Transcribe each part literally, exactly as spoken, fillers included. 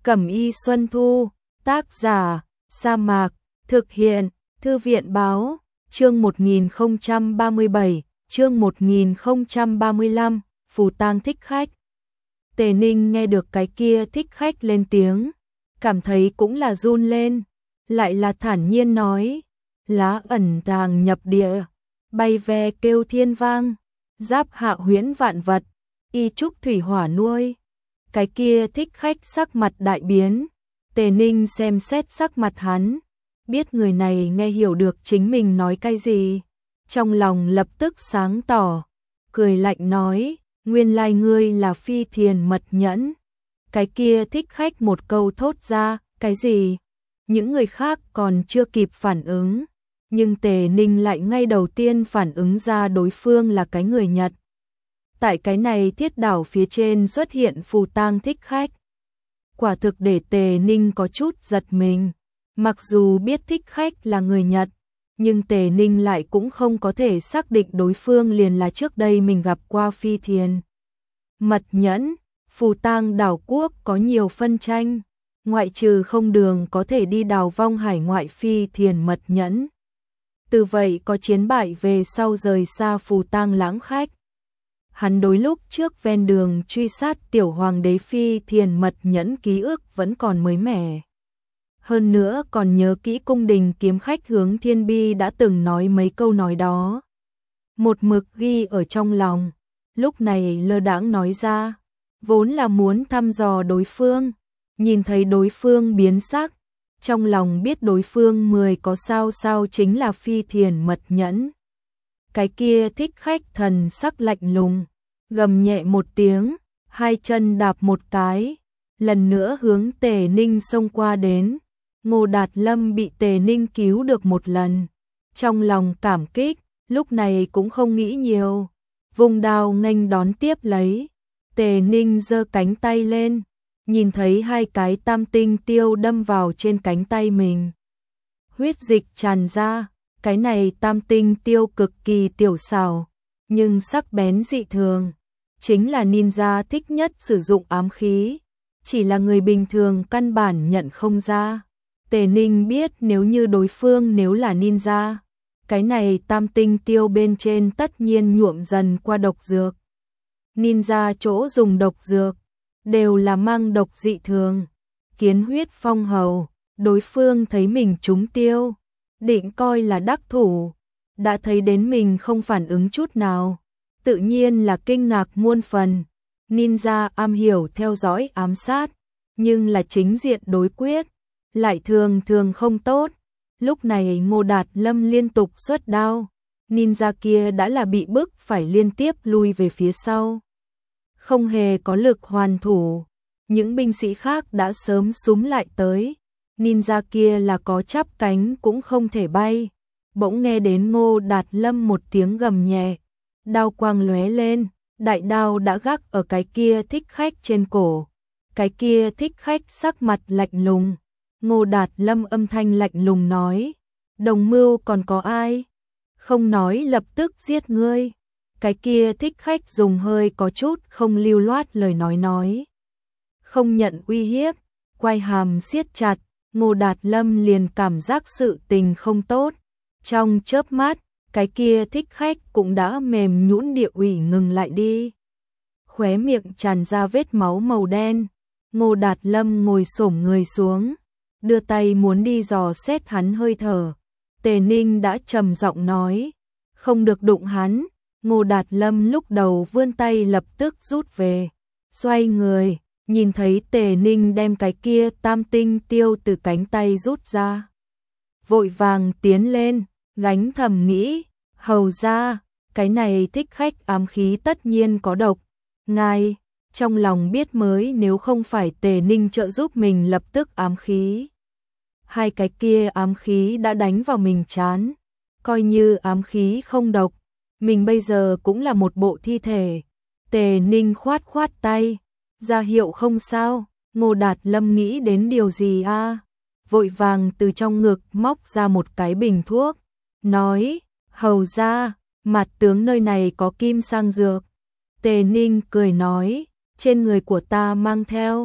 Cẩm y Xuân Thu, tác giả, Sa Mạc, thực hiện, Thư viện báo, chương một nghìn không trăm ba mươi bảy, chương một nghìn không trăm ba mươi lăm, Phù Tang thích khách. Tề Ninh nghe được cái kia thích khách lên tiếng, cảm thấy cũng là run lên, lại là thản nhiên nói, lá ẩn tàng nhập địa, bay ve kêu thiên vang, giáp hạ huyễn vạn vật, y trúc thủy hỏa nuôi. Cái kia thích khách sắc mặt đại biến, Tề Ninh xem xét sắc mặt hắn, biết người này nghe hiểu được chính mình nói cái gì, trong lòng lập tức sáng tỏ, cười lạnh nói, nguyên lai ngươi là Phi Thiền Mật Nhẫn. Cái kia thích khách một câu thốt ra, cái gì? Những người khác còn chưa kịp phản ứng, nhưng Tề Ninh lại ngay đầu tiên phản ứng ra đối phương là cái người Nhật. Tại cái này thiết đảo phía trên xuất hiện Phù Tang thích khách. Quả thực để Tề Ninh có chút giật mình, mặc dù biết thích khách là người Nhật, nhưng Tề Ninh lại cũng không có thể xác định đối phương liền là trước đây mình gặp qua Phi Thiền Mật Nhẫn. Phù Tang đảo quốc có nhiều phân tranh, ngoại trừ không đường có thể đi đào vong hải ngoại Phi Thiền Mật Nhẫn. Từ vậy có chiến bại về sau rời xa Phù Tang lãng khách. Hắn đối lúc trước ven đường truy sát tiểu hoàng đế Phi Thiền Mật Nhẫn ký ức vẫn còn mới mẻ. Hơn nữa còn nhớ kỹ cung đình kiếm khách Hướng Thiên Bi đã từng nói mấy câu nói đó. Một mực ghi ở trong lòng, lúc này lơ đãng nói ra, vốn là muốn thăm dò đối phương, nhìn thấy đối phương biến sắc, trong lòng biết đối phương mười có sao sao chính là Phi Thiền Mật Nhẫn. Cái kia thích khách thần sắc lạnh lùng, gầm nhẹ một tiếng, hai chân đạp một cái, lần nữa hướng Tề Ninh xông qua đến. Ngô Đạt Lâm bị Tề Ninh cứu được một lần, trong lòng cảm kích, lúc này cũng không nghĩ nhiều, vùng đao nghênh đón tiếp lấy. Tề Ninh giơ cánh tay lên, nhìn thấy hai cái tam tinh tiêu đâm vào trên cánh tay mình. Huyết dịch tràn ra, cái này tam tinh tiêu cực kỳ tiểu xảo, nhưng sắc bén dị thường, chính là ninja thích nhất sử dụng ám khí, chỉ là người bình thường căn bản nhận không ra. Tề Ninh biết nếu như đối phương nếu là ninja, cái này tam tinh tiêu bên trên tất nhiên nhuộm dần qua độc dược. Ninja chỗ dùng độc dược, đều là mang độc dị thường. Kiến huyết phong hầu, đối phương thấy mình trúng tiêu, định coi là đắc thủ, đã thấy đến mình không phản ứng chút nào, tự nhiên là kinh ngạc muôn phần. Ninja am hiểu theo dõi ám sát, nhưng là chính diện đối quyết, lại thường thường không tốt. Lúc này Ngô Đạt Lâm liên tục xuất đao, ninja kia đã là bị bức phải liên tiếp lui về phía sau, không hề có lực hoàn thủ. Những binh sĩ khác đã sớm súm lại tới, ninja kia là có chắp cánh cũng không thể bay. Bỗng nghe đến Ngô Đạt Lâm một tiếng gầm nhẹ, đao quang lóe lên, đại đao đã gác ở cái kia thích khách trên cổ. Cái kia thích khách sắc mặt lạnh lùng. Ngô Đạt Lâm âm thanh lạnh lùng nói, đồng mưu còn có ai? Không nói lập tức giết ngươi. Cái kia thích khách dùng hơi có chút không lưu loát lời nói nói. Không nhận uy hiếp, quai hàm siết chặt, Ngô Đạt Lâm liền cảm giác sự tình không tốt. Trong chớp mắt, cái kia thích khách cũng đã mềm nhũn địa ủy ngừng lại đi. Khóe miệng tràn ra vết máu màu đen. Ngô Đạt Lâm ngồi xổm người xuống, đưa tay muốn đi dò xét hắn hơi thở. Tề Ninh đã trầm giọng nói, không được đụng hắn. Ngô Đạt Lâm lúc đầu vươn tay lập tức rút về, xoay người, nhìn thấy Tề Ninh đem cái kia tam tinh tiêu từ cánh tay rút ra. Vội vàng tiến lên, gánh thầm nghĩ, hầu ra, cái này thích khách ám khí tất nhiên có độc. Ngài, trong lòng biết mới nếu không phải Tề Ninh trợ giúp mình lập tức ám khí. Hai cái kia ám khí đã đánh vào mình chán, coi như ám khí không độc, mình bây giờ cũng là một bộ thi thể. Tề Ninh khoát khoát tay, ra hiệu không sao. Ngô Đạt Lâm nghĩ đến điều gì a? À? Vội vàng từ trong ngực móc ra một cái bình thuốc, nói, hầu ra, mặt tướng nơi này có kim sang dược. Tề Ninh cười nói, trên người của ta mang theo,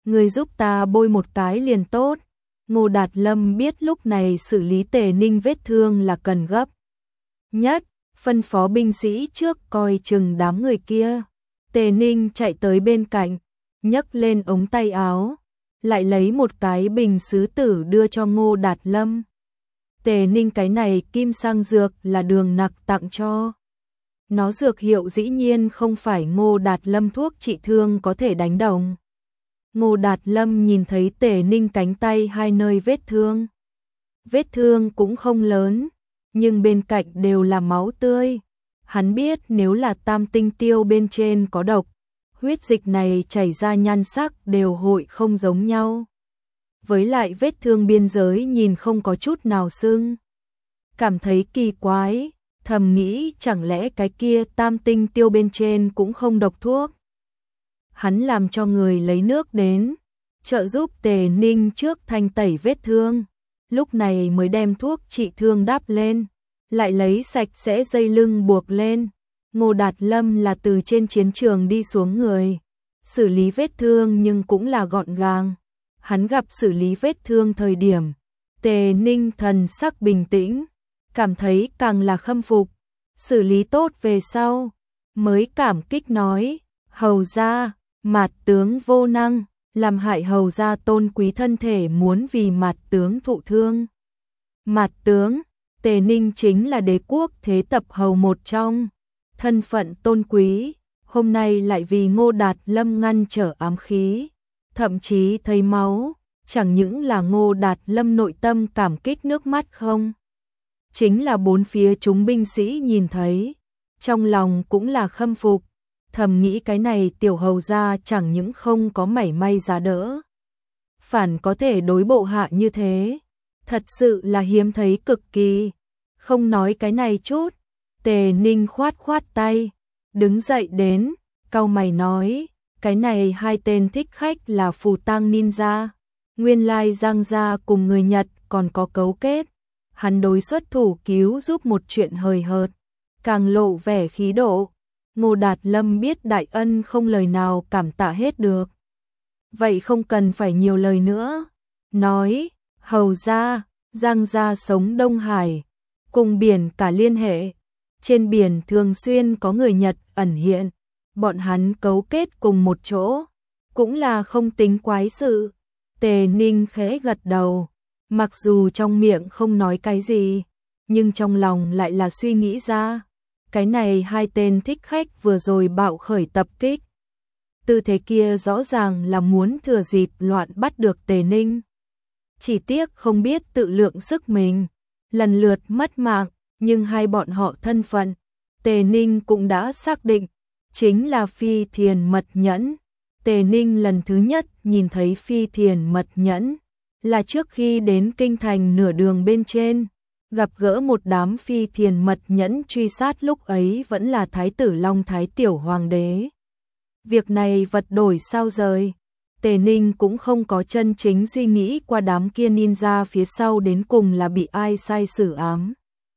người giúp ta bôi một cái liền tốt. Ngô Đạt Lâm biết lúc này xử lý Tề Ninh vết thương là cần gấp nhất, phân phó binh sĩ trước coi chừng đám người kia. Tề Ninh chạy tới bên cạnh, nhấc lên ống tay áo, lại lấy một cái bình sứ tử đưa cho Ngô Đạt Lâm. Tề Ninh cái này kim sang dược là Đường Nặc tặng cho. Nó dược hiệu dĩ nhiên không phải Ngô Đạt Lâm thuốc trị thương có thể đánh đồng. Ngô Đạt Lâm nhìn thấy Tề Ninh cánh tay hai nơi vết thương. Vết thương cũng không lớn, nhưng bên cạnh đều là máu tươi. Hắn biết nếu là tam tinh tiêu bên trên có độc, huyết dịch này chảy ra nhan sắc đều hội không giống nhau. Với lại vết thương biên giới nhìn không có chút nào sưng. Cảm thấy kỳ quái, thầm nghĩ chẳng lẽ cái kia tam tinh tiêu bên trên cũng không độc thuốc. Hắn làm cho người lấy nước đến, trợ giúp Tề Ninh trước thanh tẩy vết thương, lúc này mới đem thuốc trị thương đắp lên, lại lấy sạch sẽ dây lưng buộc lên. Ngô Đạt Lâm là từ trên chiến trường đi xuống người, xử lý vết thương nhưng cũng là gọn gàng. Hắn gặp xử lý vết thương thời điểm, Tề Ninh thần sắc bình tĩnh, cảm thấy càng là khâm phục. Xử lý tốt về sau, mới cảm kích nói, hầu gia, Mạt tướng vô năng, làm hại hầu gia tôn quý thân thể muốn vì Mạt tướng thụ thương. Mạt tướng, Tề Ninh chính là đế quốc thế tập hầu một trong, thân phận tôn quý, hôm nay lại vì Ngô Đạt Lâm ngăn trở ám khí, thậm chí thấy máu, chẳng những là Ngô Đạt Lâm nội tâm cảm kích nước mắt không. Chính là bốn phía chúng binh sĩ nhìn thấy, trong lòng cũng là khâm phục, thầm nghĩ cái này tiểu hầu gia chẳng những không có mảy may giá đỡ, phản có thể đối bộ hạ như thế, thật sự là hiếm thấy cực kỳ. Không nói cái này chút, Tề Ninh khoát khoát tay, đứng dậy đến, cau mày nói, cái này hai tên thích khách là phù tang ninja, nguyên lai Giang gia cùng người Nhật còn có cấu kết. Hắn đối xuất thủ cứu giúp một chuyện hời hợt, càng lộ vẻ khí độ. Ngô Đạt Lâm biết đại ân không lời nào cảm tạ hết được. Vậy không cần phải nhiều lời nữa. Nói, hầu gia, Giang gia sống Đông Hải, cùng biển cả liên hệ. Trên biển thường xuyên có người Nhật ẩn hiện, bọn hắn cấu kết cùng một chỗ, cũng là không tính quái sự. Tề Ninh khẽ gật đầu. Mặc dù trong miệng không nói cái gì, nhưng trong lòng lại là suy nghĩ ra, cái này hai tên thích khách vừa rồi bạo khởi tập kích. Tư thế kia rõ ràng là muốn thừa dịp loạn bắt được Tề Ninh. Chỉ tiếc không biết tự lượng sức mình, lần lượt mất mạng, nhưng hai bọn họ thân phận, Tề Ninh cũng đã xác định, chính là Phi Thiền Mật Nhẫn. Tề Ninh lần thứ nhất nhìn thấy Phi Thiền Mật Nhẫn là trước khi đến kinh thành nửa đường bên trên, gặp gỡ một đám Phi Thiền Mật Nhẫn truy sát, lúc ấy vẫn là Thái tử Long Thái tiểu hoàng đế. Việc này vật đổi sao rời, Tề Ninh cũng không có chân chính suy nghĩ qua đám kia ninja phía sau đến cùng là bị ai sai xử ám.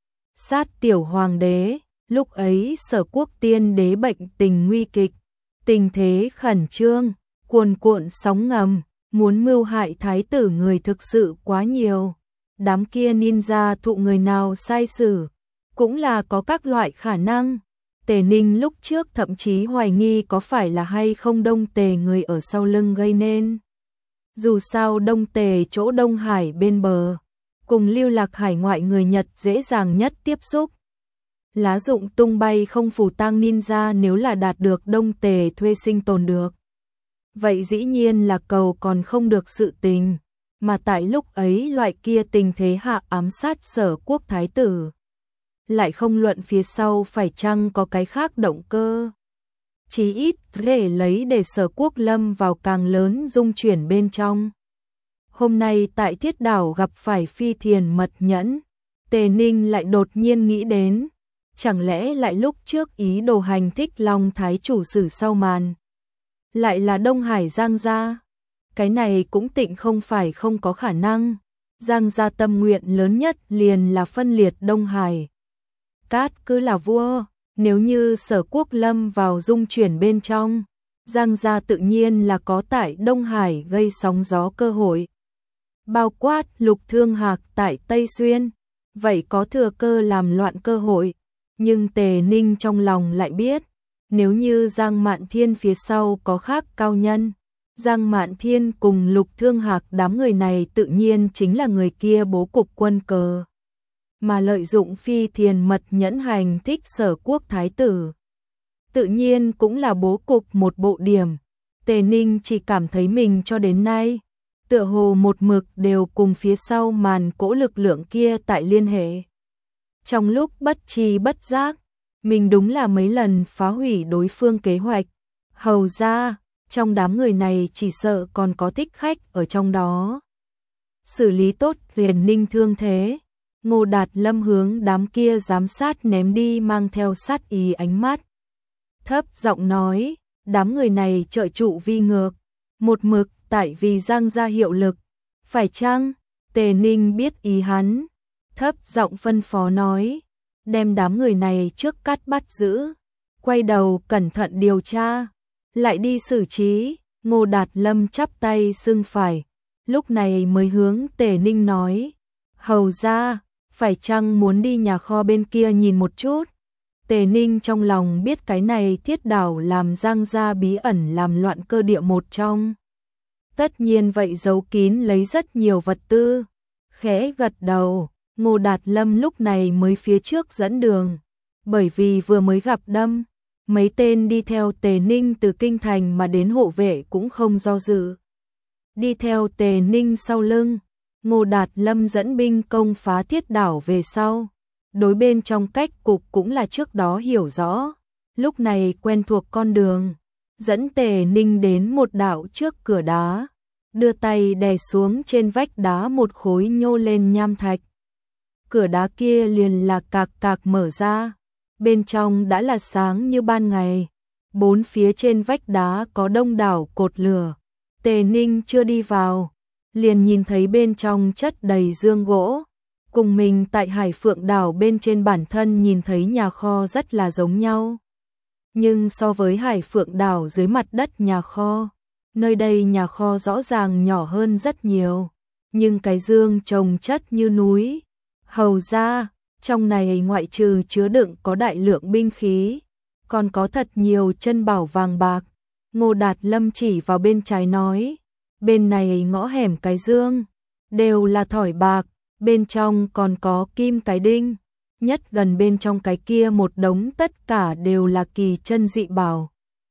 Sát tiểu hoàng đế, lúc ấy Sở Quốc tiên đế bệnh tình nguy kịch, tình thế khẩn trương, cuồn cuộn sóng ngầm. Muốn mưu hại thái tử người thực sự quá nhiều. Đám kia ninja thụ người nào sai xử, cũng là có các loại khả năng. Tề Ninh lúc trước thậm chí hoài nghi có phải là hay không Đông Tề người ở sau lưng gây nên. Dù sao Đông Tề chỗ Đông Hải bên bờ, cùng lưu lạc hải ngoại người Nhật dễ dàng nhất tiếp xúc. Lá dụng tung bay không phù tang ninja nếu là đạt được Đông Tề thuê sinh tồn được. Vậy dĩ nhiên là cầu còn không được sự tình, mà tại lúc ấy loại kia tình thế hạ ám sát Sở Quốc thái tử. Lại không luận phía sau phải chăng có cái khác động cơ. Chí ít để lấy để Sở Quốc lâm vào càng lớn dung chuyển bên trong. Hôm nay tại Thiết Đảo gặp phải Phi Thiền Mật Nhẫn, Tề Ninh lại đột nhiên nghĩ đến, chẳng lẽ lại lúc trước ý đồ hành thích Long Thái chủ sử sau màn. Lại là Đông Hải Giang gia. Cái này cũng tịnh không phải không có khả năng. Giang gia tâm nguyện lớn nhất liền là phân liệt Đông Hải. Cát cứ là vua, nếu như Sở Quốc lâm vào dung chuyển bên trong, Giang gia tự nhiên là có tại Đông Hải gây sóng gió cơ hội. Bao quát Lục Thương Hạc tại Tây Xuyên, vậy có thừa cơ làm loạn cơ hội. Nhưng Tề Ninh trong lòng lại biết, nếu như Giang Mạn Thiên phía sau có khác cao nhân, Giang Mạn Thiên cùng Lục Thương Hạc đám người này tự nhiên chính là người kia bố cục quân cờ. Mà lợi dụng phi thiền mật nhẫn hành thích Sở Quốc thái tử. Tự nhiên cũng là bố cục một bộ điểm. Tề Ninh chỉ cảm thấy mình cho đến nay, tựa hồ một mực đều cùng phía sau màn cỗ lực lượng kia tại liên hệ. Trong lúc bất tri bất giác, mình đúng là mấy lần phá hủy đối phương kế hoạch. Hầu ra, trong đám người này chỉ sợ còn có thích khách ở trong đó. Xử lý tốt liền Ninh thương thế, Ngô Đạt Lâm hướng đám kia giám sát ném đi mang theo sát ý ánh mắt. Thấp giọng nói, đám người này trợ trụ vi ngược, một mực tại vì Giang gia hiệu lực. Phải chăng? Tề Ninh biết ý hắn, thấp giọng phân phó nói, đem đám người này trước cắt bắt giữ, quay đầu cẩn thận điều tra, lại đi xử trí. Ngô Đạt Lâm chắp tay xưng phải, lúc này mới hướng Tề Ninh nói, hầu ra, phải chăng muốn đi nhà kho bên kia nhìn một chút? Tề Ninh trong lòng biết cái này Thiết Đảo làm Giang gia bí ẩn làm loạn cơ địa một trong. Tất nhiên vậy giấu kín lấy rất nhiều vật tư. Khẽ gật đầu, Ngô Đạt Lâm lúc này mới phía trước dẫn đường. Bởi vì vừa mới gặp đâm, mấy tên đi theo Tề Ninh từ kinh thành mà đến hộ vệ cũng không do dự. Đi theo Tề Ninh sau lưng, Ngô Đạt Lâm dẫn binh công phá Thiết Đảo về sau. Đối bên trong cách cục cũng là trước đó hiểu rõ, lúc này quen thuộc con đường, dẫn Tề Ninh đến một đảo trước cửa đá, đưa tay đè xuống trên vách đá một khối nhô lên nham thạch. Cửa đá kia liền là cạc cạc mở ra, bên trong đã là sáng như ban ngày, bốn phía trên vách đá có đông đảo cột lửa. Tề Ninh chưa đi vào, liền nhìn thấy bên trong chất đầy dương gỗ. Cùng mình tại Hải Phượng đảo bên trên bản thân nhìn thấy nhà kho rất là giống nhau. Nhưng so với Hải Phượng đảo dưới mặt đất nhà kho, nơi đây nhà kho rõ ràng nhỏ hơn rất nhiều. Nhưng cái dương chồng chất như núi. Hầu ra, trong này ngoại trừ chứa đựng có đại lượng binh khí, còn có thật nhiều chân bảo vàng bạc. Ngô Đạt Lâm chỉ vào bên trái nói, bên này ngõ hẻm cái dương, đều là thỏi bạc. Bên trong còn có kim cái đinh, nhất gần bên trong cái kia một đống tất cả đều là kỳ chân dị bảo.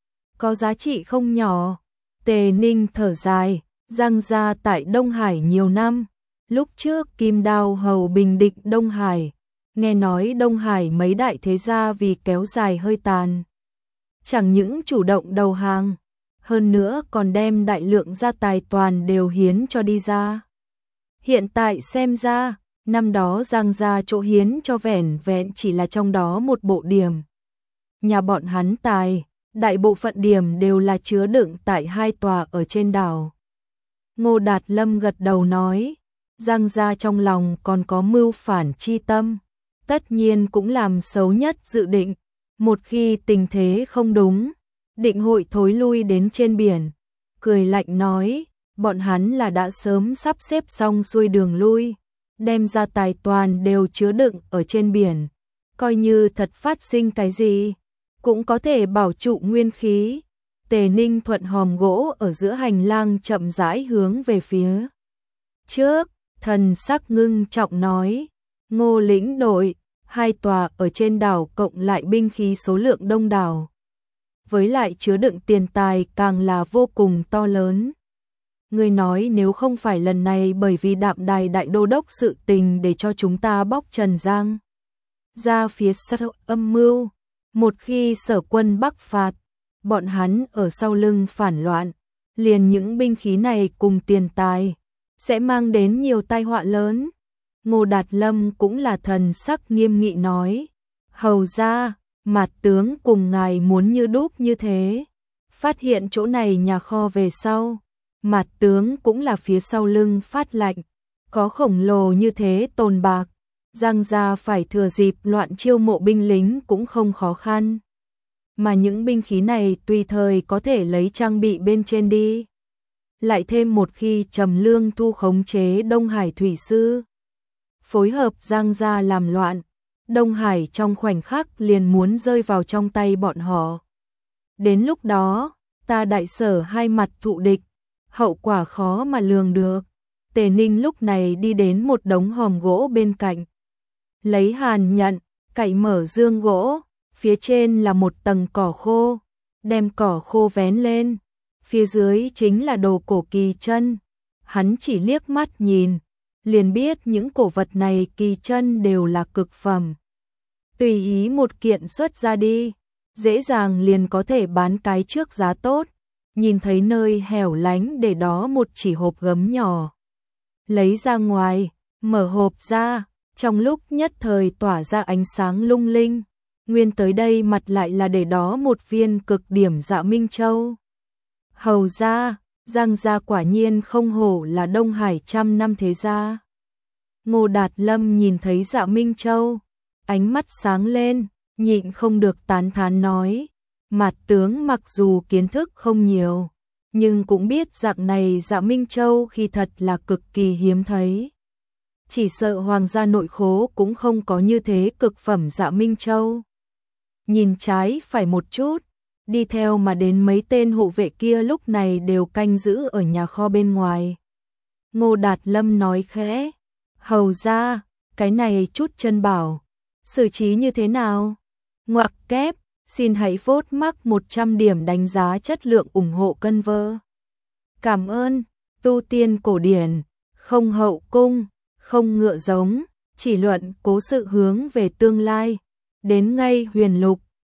Có giá trị không nhỏ. Tề Ninh thở dài, Giang gia tại Đông Hải nhiều năm. Lúc trước Kim Đao hầu bình định Đông Hải, nghe nói Đông Hải mấy đại thế gia vì kéo dài hơi tàn. Chẳng những chủ động đầu hàng, hơn nữa còn đem đại lượng gia tài toàn đều hiến cho đi ra. Hiện tại xem ra, năm đó Giang gia chỗ hiến cho vẻn vẹn chỉ là trong đó một bộ điểm. Nhà bọn hắn tài, đại bộ phận điểm đều là chứa đựng tại hai tòa ở trên đảo. Ngô Đạt Lâm gật đầu nói, Giang gia trong lòng còn có mưu phản chi tâm, tất nhiên cũng làm xấu nhất dự định, một khi tình thế không đúng, định hội thối lui đến trên biển. Cười lạnh nói, bọn hắn là đã sớm sắp xếp xong xuôi đường lui, đem ra tài toàn đều chứa đựng ở trên biển, coi như thật phát sinh cái gì, cũng có thể bảo trụ nguyên khí. Tề Ninh thuận hòm gỗ ở giữa hành lang chậm rãi hướng về phía trước, thần sắc ngưng trọng nói, Ngô lĩnh đội, hai tòa ở trên đảo cộng lại binh khí số lượng đông đảo, với lại chứa đựng tiền tài càng là vô cùng to lớn. Ngươi nói nếu không phải lần này bởi vì Đạm Đài đại đô đốc sự tình để cho chúng ta bóc trần Giang ra phía sau âm mưu, một khi Sở quân bắc phạt, bọn hắn ở sau lưng phản loạn, liền những binh khí này cùng tiền tài sẽ mang đến nhiều tai họa lớn. Ngô Đạt Lâm cũng là thần sắc nghiêm nghị nói, hầu ra, Mạt tướng cùng ngài muốn như đúc như thế, phát hiện chỗ này nhà kho về sau, Mạt tướng cũng là phía sau lưng phát lạnh, có khổng lồ như thế tồn bạc, Giang gia phải thừa dịp loạn chiêu mộ binh lính cũng không khó khăn. mà những binh khí này tùy thời có thể lấy trang bị bên trên đi. Lại thêm một khi Trầm Lương Thu khống chế Đông Hải Thủy Sư, phối hợp Giang Gia làm loạn, Đông Hải trong khoảnh khắc liền muốn rơi vào trong tay bọn họ. Đến lúc đó, ta Đại Sở hai mặt thụ địch, hậu quả khó mà lường được. Tề Ninh lúc này đi đến một đống hòm gỗ bên cạnh, lấy hàn nhận, cạy mở dương gỗ, phía trên là một tầng cỏ khô, đem cỏ khô vén lên, phía dưới chính là đồ cổ kỳ chân. Hắn chỉ liếc mắt nhìn, liền biết những cổ vật này kỳ chân đều là cực phẩm. Tùy ý một kiện xuất ra đi, dễ dàng liền có thể bán cái trước giá tốt. Nhìn thấy nơi hẻo lánh để đó một chỉ hộp gấm nhỏ, lấy ra ngoài, mở hộp ra, trong lúc nhất thời tỏa ra ánh sáng lung linh. Nguyên tới đây mặt lại là để đó một viên cực điểm Dạ Minh Châu. Hầu gia, Giang gia quả nhiên không hổ là Đông Hải trăm năm thế gia. Ngô Đạt Lâm nhìn thấy Dạ Minh Châu, ánh mắt sáng lên, nhịn không được tán thán nói, Mạt tướng mặc dù kiến thức không nhiều, nhưng cũng biết dạng này Dạ Minh Châu khi thật là cực kỳ hiếm thấy. Chỉ sợ hoàng gia nội khố cũng không có như thế cực phẩm Dạ Minh Châu. Nhìn trái phải một chút, đi theo mà đến mấy tên hộ vệ kia lúc này đều canh giữ ở nhà kho bên ngoài. Ngô Đạt Lâm nói khẽ, hầu ra, cái này chút chân bảo, xử trí như thế nào? Ngoặc kép, xin hãy vote mắc một trăm điểm đánh giá chất lượng ủng hộ cân vơ. Cảm ơn, tu tiên cổ điển, không hậu cung, không ngựa giống, chỉ luận cố sự hướng về tương lai, đến ngay huyền lục,